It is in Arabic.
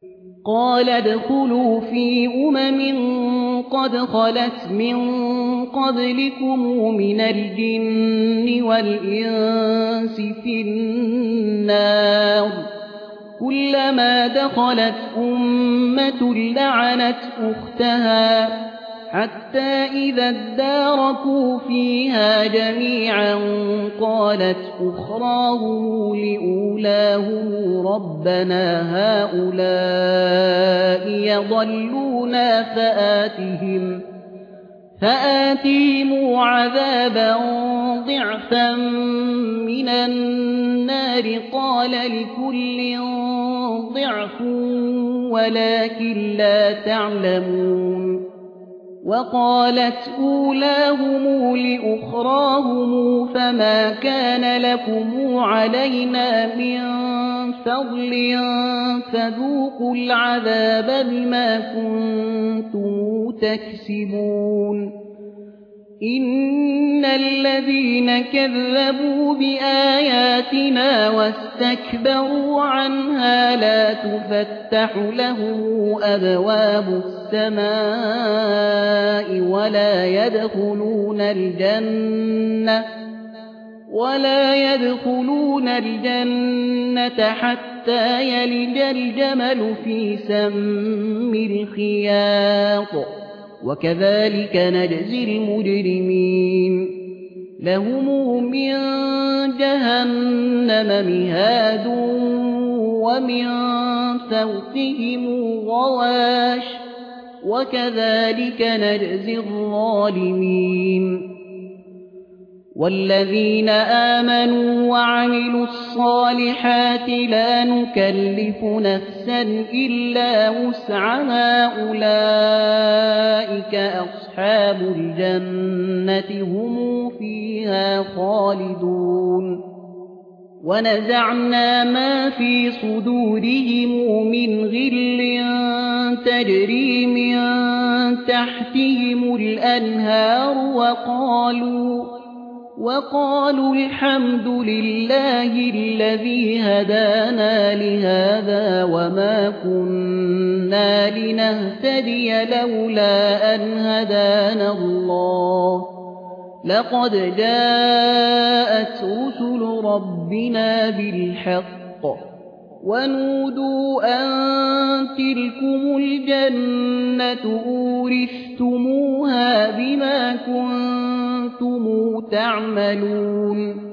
قال ادخلوا في قد خلت من قبلكم من الجن والإنس في النار كلما دخلت أمة لعنت أختها حتى إذا اداركوا فيها جميعا قالت أخراهم لأولاهم ربنا هؤلاء يضلونا فآتهم عذابا ضعفا من النار قال لكل ضعف ولكن لا تعلمون وقالت أولاهم لأخراهم فما كان لكم علينا من فضل فذوقوا العذاب بما كنتم تكسبون إن الذين كذبوا بآياتنا واستكبروا عنها لا تفتح لهم أبواب السماء ولا يدخلون الجنة حتى يلج الجمل في سم الخياط وكذلك نجزي المجرمين لهم من جهنم مهاد ومن فوقهم غواش وكذلك نجزي الظالمين والذين آمنوا وعملوا الصالحات لا نكلف نفسا إلا وسعها أولئك أصحاب الجنة هم فيها خالدون ونزعنا ما في صدورهم من غل تجري من تحتهم الأنهار وقالوا الحمد لله الذي هدانا لهذا وما كنا لنهتدي لولا أن هدانا الله لقد جاءت رسل ربنا بالحق ونودوا أن تلكم الجنة أورثتموها بما كنتم تعملون